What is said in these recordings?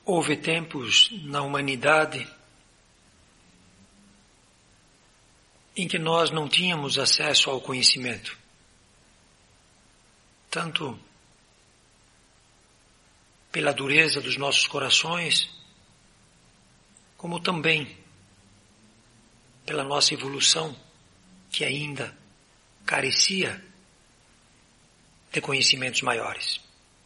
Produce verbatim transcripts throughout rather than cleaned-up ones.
Houve tempos na humanidade em que nós não tínhamos acesso ao conhecimento, tanto pela dureza dos nossos corações, como também pela nossa evolução, que ainda carecia de conhecimentos maiores.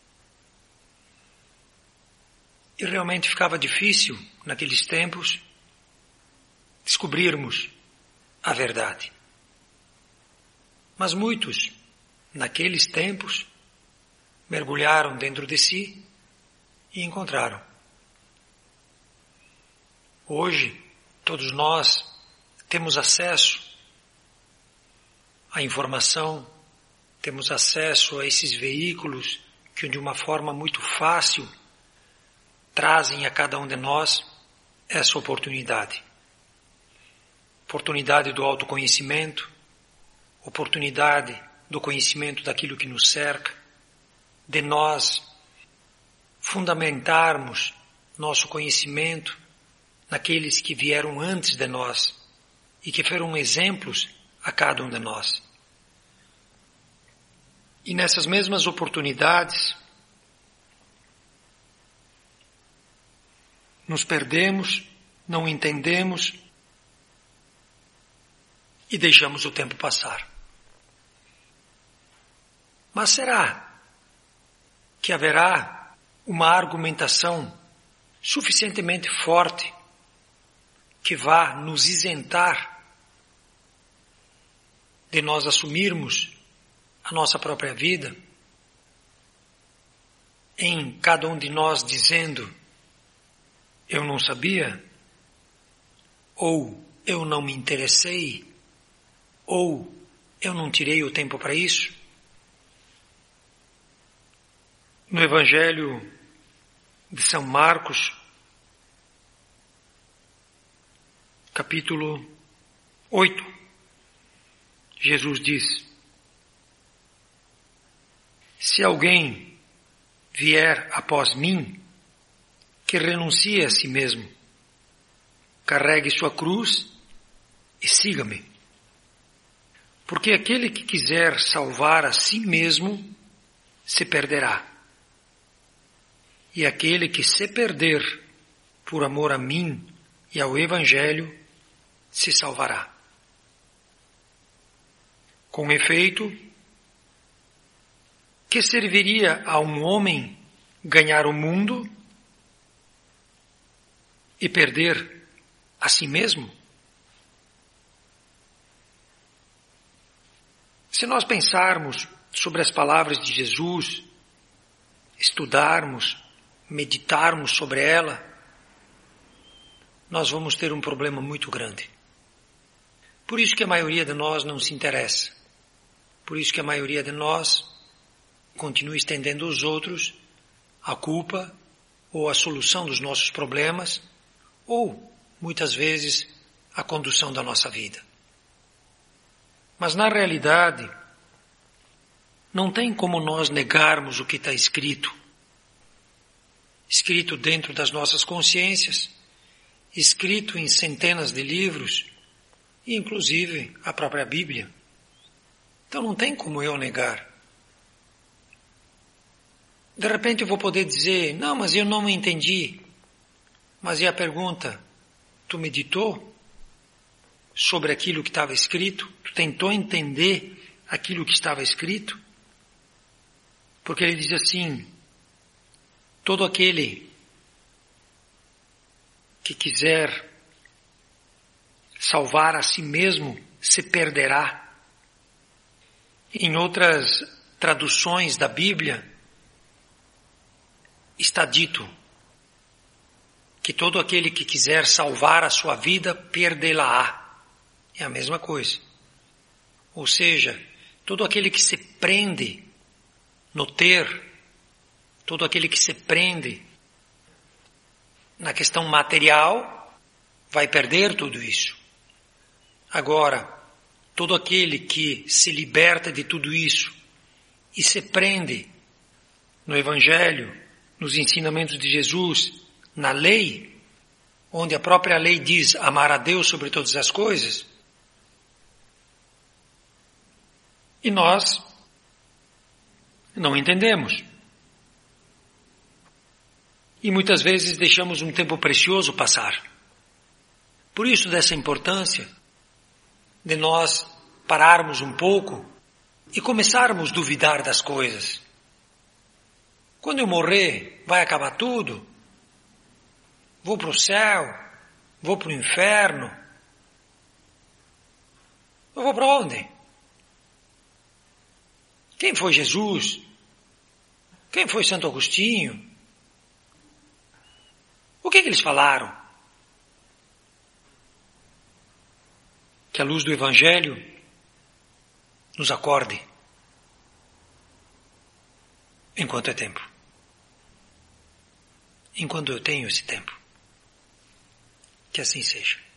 E realmente ficava difícil, naqueles tempos, descobrirmos a verdade. Mas muitos, naqueles tempos, mergulharam dentro de si e encontraram. Hoje, todos nós temos acesso à informação, temos acesso a esses veículos que de uma forma muito fácil trazem a cada um de nós essa oportunidade. Oportunidade do autoconhecimento, oportunidade do conhecimento daquilo que nos cerca, de nós fundamentarmos nosso conhecimento naqueles que vieram antes de nós e que foram exemplos a cada um de nós. E nessas mesmas oportunidades, nos perdemos, não entendemos e deixamos o tempo passar. Mas será que haverá uma argumentação suficientemente forte que vá nos isentar de nós assumirmos a nossa própria vida, em cada um de nós dizendo: eu não sabia, ou eu não me interessei, ou eu não tirei o tempo para isso? No Evangelho de São Marcos, capítulo oito, Jesus diz: se alguém vier após mim, que renuncie a si mesmo, carregue sua cruz e siga-me. Porque aquele que quiser salvar a si mesmo, se perderá. E aquele que se perder por amor a mim e ao Evangelho, se salvará. Com efeito, que serviria a um homem ganhar o mundo e perder a si mesmo? Se nós pensarmos sobre as palavras de Jesus, estudarmos, meditarmos sobre ela, nós vamos ter um problema muito grande. Por isso que a maioria de nós não se interessa. Por isso que a maioria de nós continua estendendo aos outros a culpa ou a solução dos nossos problemas, ou, muitas vezes, a condução da nossa vida. Mas, na realidade, não tem como nós negarmos o que está escrito. Escrito dentro das nossas consciências, escrito em centenas de livros, e inclusive a própria Bíblia. Então não tem como eu negar. De repente eu vou poder dizer: não, mas eu não entendi. Mas e a pergunta? Tu meditou sobre aquilo que estava escrito? Tu tentou entender aquilo que estava escrito? Porque ele diz assim: todo aquele que quiser salvar a si mesmo se perderá. Em outras traduções da Bíblia está dito que todo aquele que quiser salvar a sua vida, perdê-la-á. É a mesma coisa. Ou seja, todo aquele que se prende no ter, todo aquele que se prende na questão material, vai perder tudo isso. Agora, todo aquele que se liberta de tudo isso e se prende no Evangelho, nos ensinamentos de Jesus, na lei, onde a própria lei diz amar a Deus sobre todas as coisas, e nós não entendemos. E muitas vezes deixamos um tempo precioso passar. Por isso dessa importância de nós pararmos um pouco e começarmos a duvidar das coisas. Quando eu morrer, vai acabar tudo? Vou para o céu? Vou para o inferno? Eu vou para onde? Quem foi Jesus? Quem foi Santo Agostinho? O que, que eles falaram? Que a luz do Evangelho nos acorde enquanto é tempo. Enquanto eu tenho esse tempo. Que assim seja.